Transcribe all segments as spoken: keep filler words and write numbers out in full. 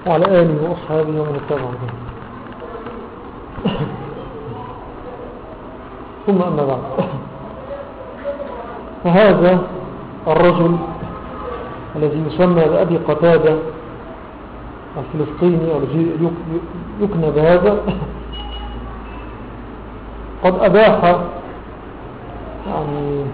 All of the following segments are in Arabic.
وعلى آله وأصحابه ومن اتبعهم. ثم أما بعد، فهذا الرجل الذي يسمى بأبي قتادة الفلسطيني الذي يكنى بهذا قد أباح يعني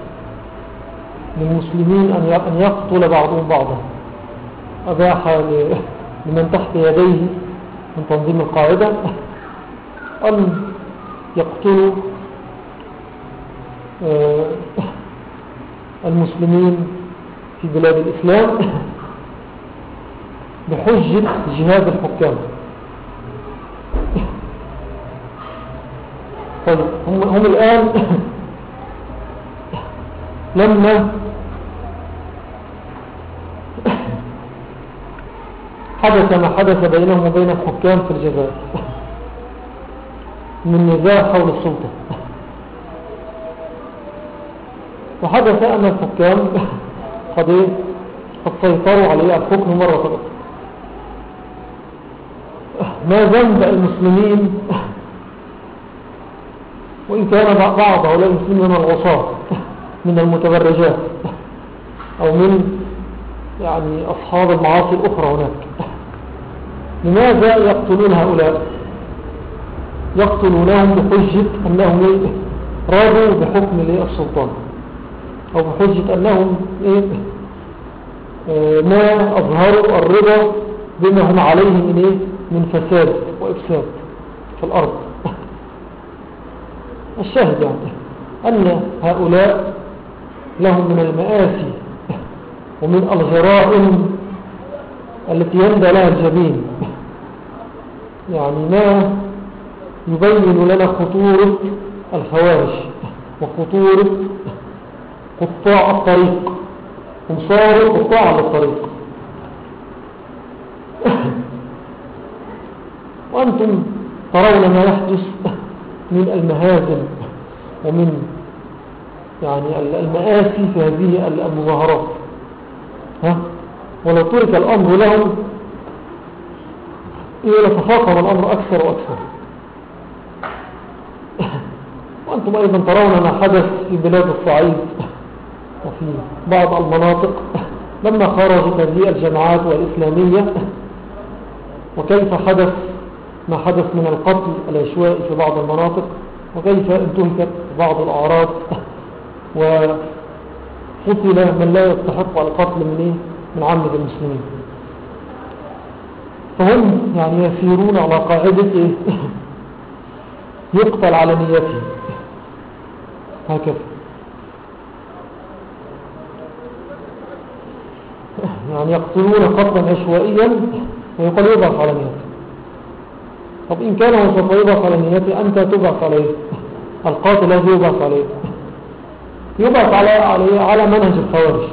للمسلمين أن يقتل بعضهم بعضا. أباح لمن تحت يديه من تنظيم القاعدة أن يقتلوا المسلمين في بلاد الإسلام بحجة جهاد الحكام. طيب هم, هم الآن لما حدث ما حدث بينهم وبين الحكام في الجزائر من نزاع حول السلطة، وحدث أن الحكام قد قد سيطروا على الحكم مرة أخرى. ما ذنب المسلمين وإن كان بعض هؤلاء المسلمين من العصاة من المتبرجات أو من يعني أصحاب المعاصي الأخرى هناك، لماذا يقتلون هؤلاء؟ يقتلونهم بحجة أنهم رادوا بحكم السلطان، أو بحجة أنهم ما أظهروا الرضا بما هم عليه من, من فساد وإفساد في الأرض. الشاهد يعني أن هؤلاء لهم من المآسي ومن الجرائم التي يندى لها الجبين يعني ما يبين لنا خطورة الخوارج وخطورة قطاع الطريق. هم صاروا قطاع للطريق. وأنتم ترون ما يحدث من المهازل ومن يعني المآسي في هذه المظاهرات. ها؟ ولو ترك الأمر لهم لتفاقم الأمر أكثر وأكثر. وأنتم أيضا ترون ما حدث في بلاد الصعيد وفي بعض المناطق لما خرجت هذه الجماعات الإسلامية، وكيف حدث ما حدث من القتل العشوائي في بعض المناطق، وكيف انتهكت بعض الأعراض وقتل من لا يستحق القتل من إيه؟ من عامة المسلمين. فهم يعني يسيرون على قاعدة إيه؟ يقتل على نيته هكذا. يعني يقتلون قتلا عشوائيا ويقول يبعث على نيته. طب إن كان هو سوف يبعث على نيته، أنت تبعث عليه. القاتل الذي يبعث عليه يبعث على, عليه على منهج الخوارج.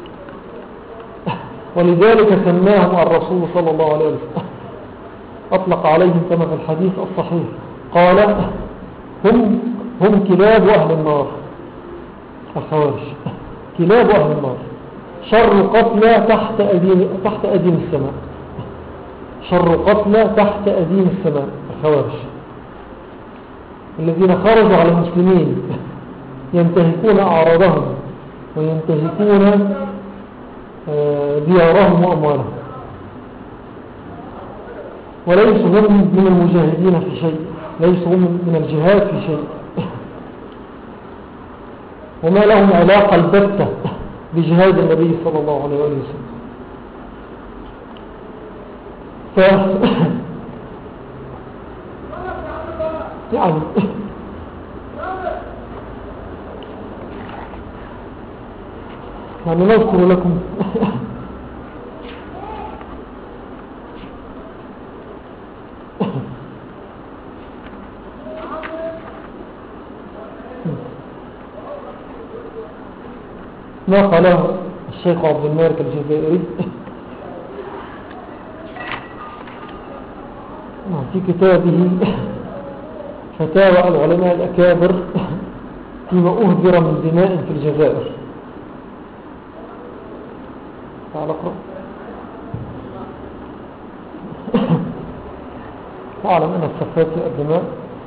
ولذلك سماهم الرسول صلى الله عليه وسلم، أطلق عليهم كما في الحديث الصحيح قال هم, هم كلاب أهل النار. الخوارج كلاب أهل النار، شر قتلى تحت أدين, تحت أدين السماء. شر قتلى تحت أدين السماء الخوارج الذين خرجوا على المسلمين ينتهكون أعراضهم وينتهكون ديارهم وأموالهم، وليسوا هم من المجاهدين في شيء، ليسوا هم من الجهاد في شيء، وما لهم علاقة البتة بجهاد النبي صلى الله عليه وسلم. ف يعني يعني نذكر لكم ما قاله الشيخ عبد المالك الجزائري في كتابه فتاوى العلماء الأكابر فيما أهدر من دماء في الجزائر. تعال اقرأ. واعلم أن السفاك الدماء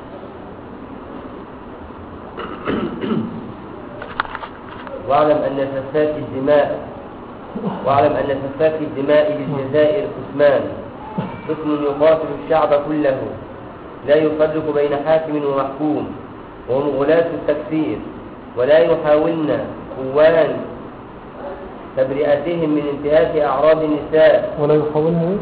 واعلم أن سفاك الدماء واعلم أن سفاك الدماء بالجزائر قسمان، قسم يقاتل الشعب كله لا يفرق بين حاكم ومحكوم، وهم غلاة التكفير، ولا يحاولن خوان تبرئتهم من انتهاك أعراض النساء ولا يحاولن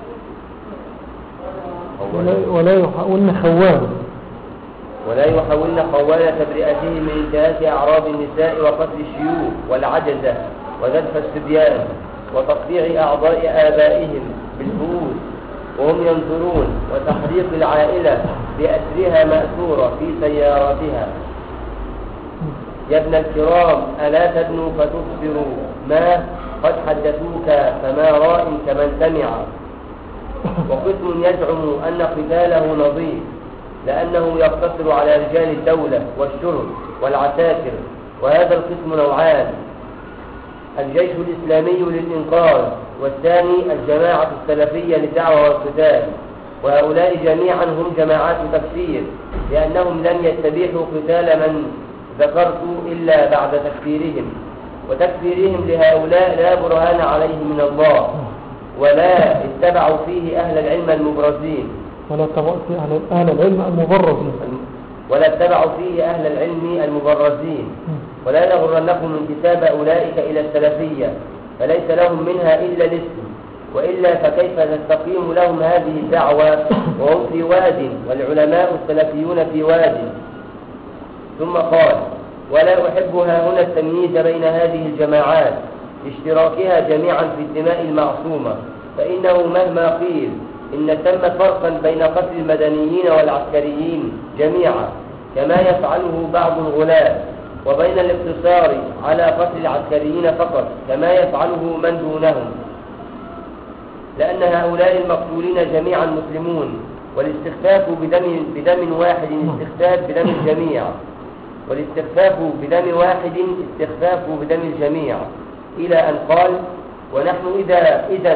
ولا يحاولن خوان ولا يحاولن خوان تبرئتهم من انتهاك أعراض النساء وقتل الشيوخ والعجزة وذبح الصبيان وتقطيع أعضاء آبائهم بالفؤوس وهم ينظرون، وتحريق العائلة بأسرها مأثورة في سياراتها. يا ابن الكرام ألا تدنوا فتخبروا ما قد حدثوك فما راء كمن سمع. وقسم يزعم أن قتاله نظيف لأنه يقتصر على رجال الدولة والشرب والعساكر، وهذا القسم نوعان: الجيش الإسلامي للإنقاذ، والثاني الجماعة السلفية للدعوة والقتال. وهؤلاء جميعا هم جماعات تكفير، لأنهم لم يستبيحوا قتال من ذكرت إلا بعد تكفيرهم، وتكفيرهم لهؤلاء لا برهان عليه من الله، ولا اتبعوا فيه أهل العلم المبرزين ولا اتبعوا فيه أهل العلم المبرزين ولا اتبعوا فيه أهل العلم المبرزين ولا يغرنكم انتساب أولئك إلى السلفية، فليس لهم منها إلا الاسم، وإلا فكيف تستقيم لهم هذه الدعوة وهم في واد والعلماء السلفيون في واد. ثم قال: ولا أحب هنا التمييز بين هذه الجماعات لاشتراكها جميعا في الدماء المعصومة، فإنه مهما قيل إن ثم فرقا بين قتل المدنيين والعسكريين جميعا كما يفعله بعض الغلاة، وبين الاقتصار على قتل العسكريين فقط كما يفعله من دونهم، لأن هؤلاء المقتولين جميعا مسلمون، والاستخفاف بدم, بدم واحد استخفاف بدم الجميع والاستخفاف بدم واحد استخفاف بدم الجميع، إلى أن قال: ونحن إذا إذن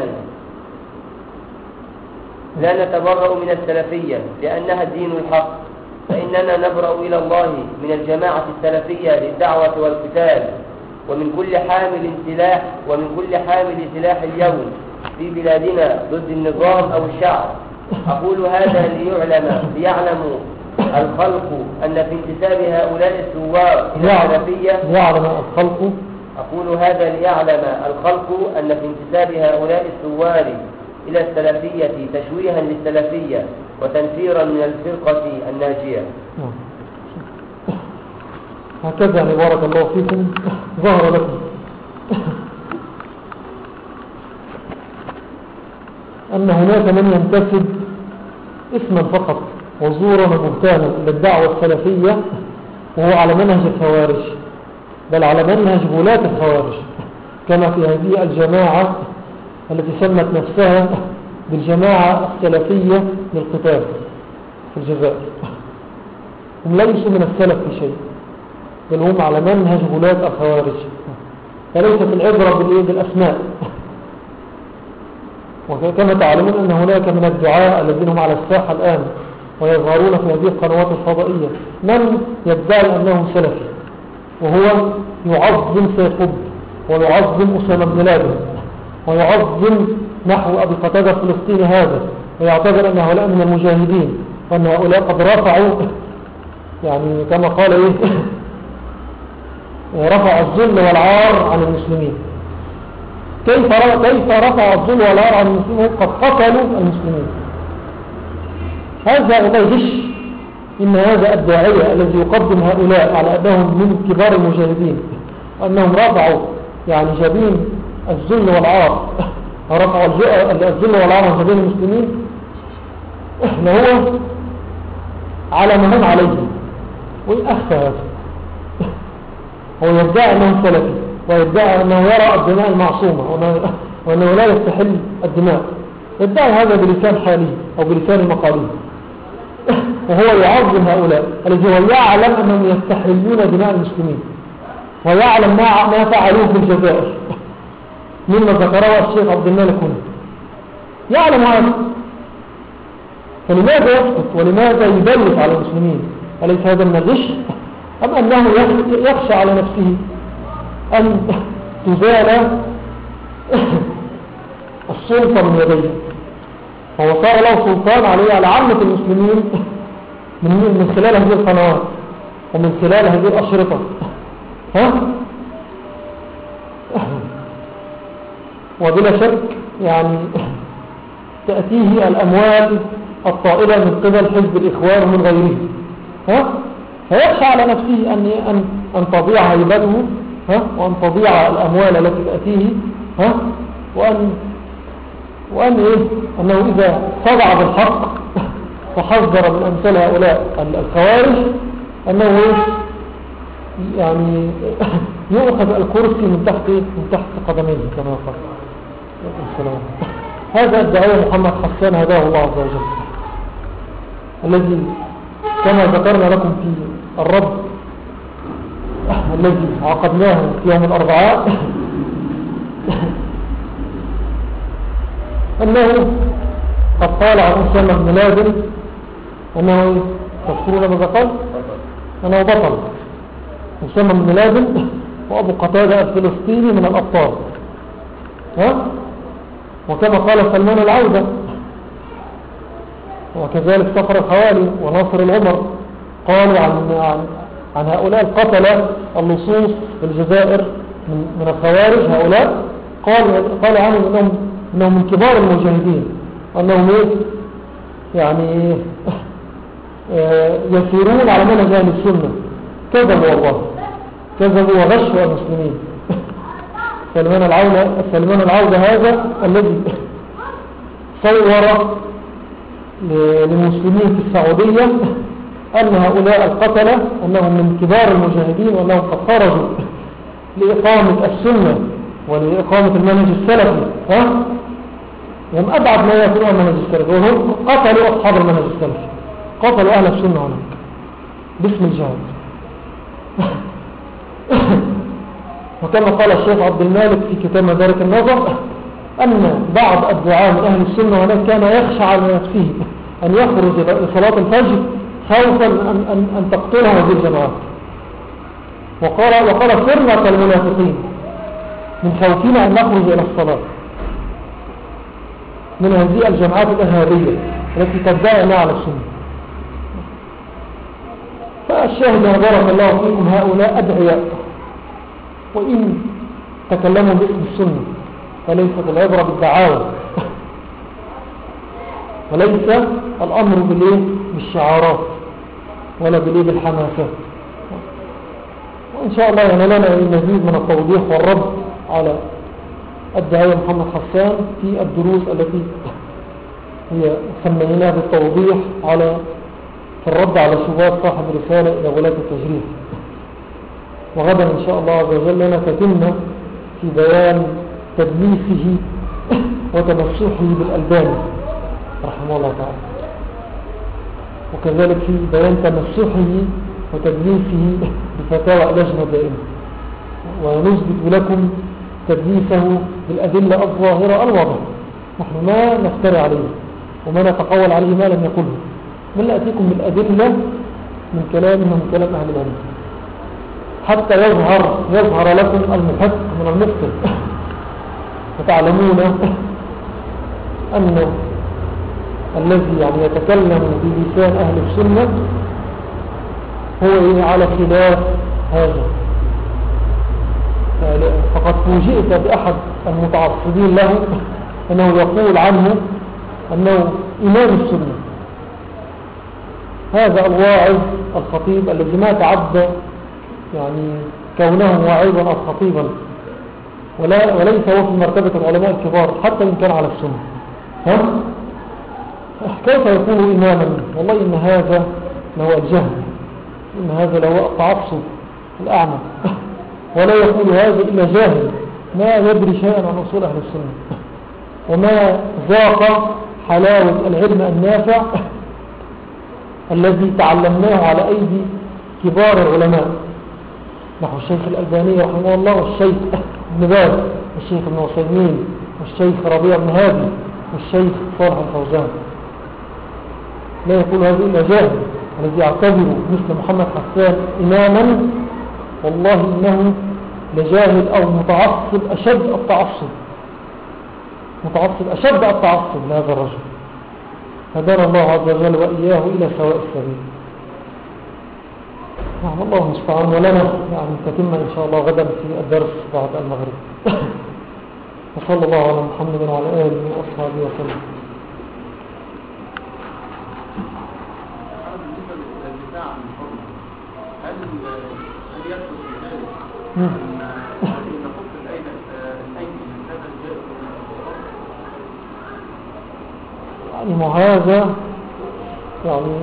لا نتبرأ من السلفية لأنها الدين الحق، فإننا نبرأ إلى الله من الجماعة السلفية للدعوة والقتال، ومن كل حامل سلاح ومن كل حامل سلاح اليوم في بلادنا ضد النظام أو الشعب. أقول هذا ليعلم ليعلم الخلق أن في انتساب هؤلاء الثوار إلى السلفية ليعلم الخلق أقول هذا ليعلم الخلق أن في انتساب هؤلاء الثوار إلى السلفية تشويها للسلفية وتنفيرا من الفرقة الناجية. هكذا يعني بارك الله فيكم ظهر لكم أن هناك من ينتسب اسما فقط وزورا وبهتانا للدعوة السلفية وهو على منهج الخوارج، بل على منهج غلاة الخوارج، كما في هذه الجماعة التي سمت نفسها بالجماعة السلفية للقتال في الجزائر. هم ليسوا من السلف في شيء، بل هم على منهج غلاة الخوارج، فليست العبرة بالأسماء. وكما تعلمون أن هناك من الدعاء الذين هم على الساحة الآن ويظهرون في هذه القنوات الفضائية من يدعي أنه سلفي، وهو يعظم سيقب ويعظم أسامة بن لادن ويعظم نحو أبي قتادة الفلسطيني هذا، ويعتبر أن هؤلاء من المجاهدين، وأن هؤلاء قد رفعوا يعني كما قال إيه رفع الظل والعار عن المسلمين. كيف كيف رفع الظل والعار عن المسلمين قد قتلوا المسلمين؟ هذا والله غش. إن هذا الداعية الذي يقدم هؤلاء على أنهم من كبار المجاهدين وأنهم رفعوا يعني جبين الذل والعار رفعوا الذل والعار عن جبين المسلمين، لهو على ما هم عليه ويأخفى هذا. هو يدعي أنه سلفي ويدعي أنه يرى الدماء المعصومة وأنه لا يستحل الدماء، يدعي هذا بلسان حالي أو بلسان مقالي، وهو يعظم هؤلاء الذي هو يعلم أنهم يستحلون دماء المسلمين ويعلم ما فعلوه في الجزائر مما ذكره الشيخ عبد الملك هنا، يعلم هذا. فلماذا يسكت ولماذا يدلس على المسلمين؟ أليس هذا من الغش؟ أم أنه يخشى على نفسه أن تزال السلطة من يديه، فهو صار له سلطان عليه على عامة المسلمين من خلال هذه القنوات ومن خلال هذه الأشرطة. ها؟ وبلا شك يعني تأتيه الأموال الطائلة من قبل حزب الإخوان ومن غيره، ها؟ فيخشى على نفسه أن أن أن تضيع هيبته، ها؟ وأن تضيع الأموال التي تأتيه، ها؟ وأن وأن إيه؟ أنه إذا صدع بالحق وحذر من أمثال هؤلاء الخوارج أنه إيه؟ يعني يؤخذ الكرسي من تحت من تحت قدميه كما قال السلام. هذا الداعية محمد حسان هداه الله عز وجل، الذي كما ذكرنا لكم في الرب الذي عقدناه في يوم الأربعاء أنه قد قال عن أسامة بن لادن أنه تذكرون ماذا قال؟ أنه بطل أسامة بن لادن وأبو قتادة الفلسطيني من الأبطال، ها؟ وكما قال سلمان العودة، وكذلك صخر الخوالي وناصر العمر قالوا عن, عن, عن هؤلاء القتلة اللصوص في الجزائر من, من الخوارج. هؤلاء قال, قال عنهم إنهم, إنهم من كبار المجاهدين، أنهم يعني يسيرون على منهج أهل السنة. كذبوا والله، كذبوا وغشوا المسلمين. سلمان العودة, سلمان العودة هذا الذي صور للمسلمين في السعودية أن هؤلاء القتلة أنهم من كبار المجاهدين وأنهم قد خرجوا لإقامة السنة ولإقامة المنهج السلفي، ها؟ هم أبعد ما يكون المنهج السلفي، وهم قتلوا أصحاب المنهج السلفي، قتلوا أهل السنة هناك باسم الجهاد. وكما قال الشيخ عبد المالك في كتاب مدارك النظر أن بعض الدعاة من أهل السنة هناك كان يخشى على نفسه أن يخرج لصلاة الفجر خوفا أن, أن, أن تقتله هذه الجماعات، وقال, وقال صرنا كالمنافقين من خوفنا أن نخرج إلى الصلاة من هذه الجماعات الإرهابية التي تدعي على السنة. فالشاهد بارك الله فيكم هؤلاء أدعياء، وإن تكلموا باسم السنة فليست العبرة بالدعاوى وليس الأمر بالإيه بالشعارات ولا بالإيه بالحماسات. وإن شاء الله ينالنا المزيد من التوضيح والرد على الداعية محمد حسان في الدروس التي هي سميناها بالتوضيح على في الرد على شبهات صاحب رسالة إلى ولاة التجريح. وغدا إن شاء الله عز وجل لنا تتمة في بيان تدليسه وتمسحه بالألباني رحمه الله تعالى، وكذلك في بيان تمسحه وتدليسه بفتاوى لجنة دائمة، ونثبت لكم تدليسه بالأدلة الظاهرة الواضحة. نحن ما نفتري عليه وما نتقول عليه ما لم يقله، بل نأتيكم بالأدلة من كلامه ومن كلام أهل العلم حتى يظهر يظهر لكم المحق من المبطل، فتعلمون أن الذي يعني يتكلم بلسان أهل السنة هو على خلاف هذا. فقد فوجئت بأحد المتعصبين له أنه يقول عنه أنه إمام السنة. هذا الواعظ الخطيب الذي ما تعدى يعني كونه واعظا أو خطيبا، ولا وليس هو في مرتبة العلماء الكبار حتى إن كان على السنة، ها؟ كيف يكون إماما؟ والله إن هذا لهو الجهل، إن هذا لهو التعصب الأعمى، ولا يقول هذا إلا جاهل ما يدري شيئا عن أصول أهل السنة وما ذاق حلاوة العلم النافع الذي تعلمناه على أيدي كبار العلماء نحو الشيخ الألباني رحمه الله والشيخ ابن باز والشيخ ابن عثيمين والشيخ ربيع بن هادي والشيخ صالح الفوزان. لا يقول هذا إلا جاهل. الذي يعتبر مثل محمد حسان إماما والله إنه لجاهل أو متعصب أشد التعصب، متعصب أشد التعصب لهذا الرجل. هدانا الله عز وجل وإياه إلى سواء السبيل. نعم الله المستعان. ولنا يعني تتم إن شاء الله غدا في الدرس بعد المغرب. وصلى الله على محمد وعلى آله وأصحابه وسلم. هل هل يدخل في ذلك ان نقص الايدي الايدي من هذا الجزء يعني ما هذا يعني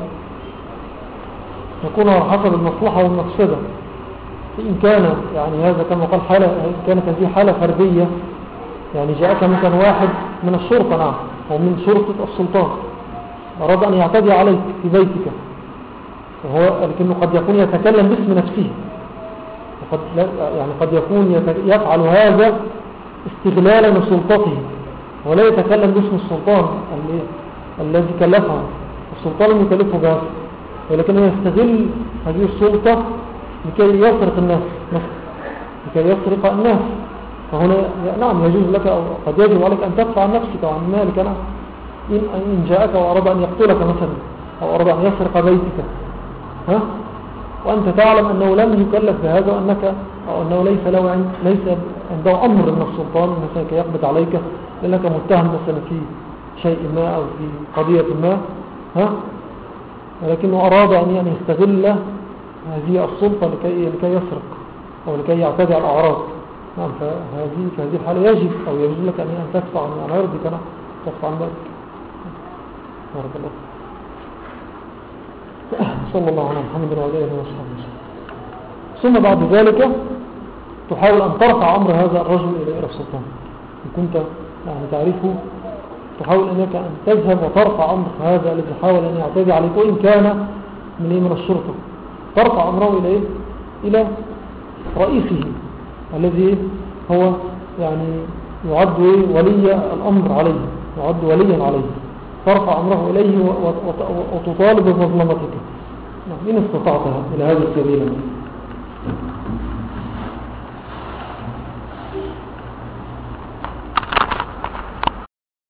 يكون على حسب المصلحة والمفسدة. إن كان يعني هذا كما قال حالة كانت هذه حالة فردية، يعني جاءك مثلا واحد من الشرطة نعم أو من شرطة السلطان أراد أن يعتدي عليك في بيتك، وهو لكنه قد يكون يتكلم باسم نفسه، وقد يعني قد يكون يفعل هذا استغلالا لسلطته ولا يتكلم باسم السلطان الذي كلفه، السلطان يكلفه بهذا، ولكنه يستغل هذه السلطة لكي يسرق الناس لكي يسرق الناس. فهنا نعم يجوز لك أو قد يجب عليك أن تدفع عن نفسك وعن مالك. نعم إن جاءك وأراد أن يقتلك مثلا أو أراد أن يسرق بيتك ها؟ وأنت تعلم أنه لم يكلف بهذا وأنك أو أنه ليس له ليس عنده أمر من السلطان مثلا كي يقبض عليك لأنك متهم مثلا في شيء ما أو في قضية ما ها؟ ولكنه أراد أن يستغل هذه السلطة لكي, لكي يسرق أو لكي يعتدي على الأعراض. نعم فهذه في هذه الحالة يجب أو يجوز لك أن تدفع عن عرضك أنا تدفع عن ذلك. بارك الله. صلى الله على محمد وعلى آله وصحبه وسلم. ثم بعد ذلك تحاول أن ترفع أمر هذا الرجل إلى إلى السلطان إن كنت يعني تعرفه، تحاول أنك أن تذهب وترفع أمر هذا الذي حاول أن يعتدي عليك وإن كان من إيه من الشرطة، ترفع أمره إلى إيه؟ إلى رئيسه الذي هو يعني يعد ولي الأمر عليه، يعد وليا عليه، ترفع أمره إليه وتطالب بمظلمتك إن استطعتها إلى هذا السبيل.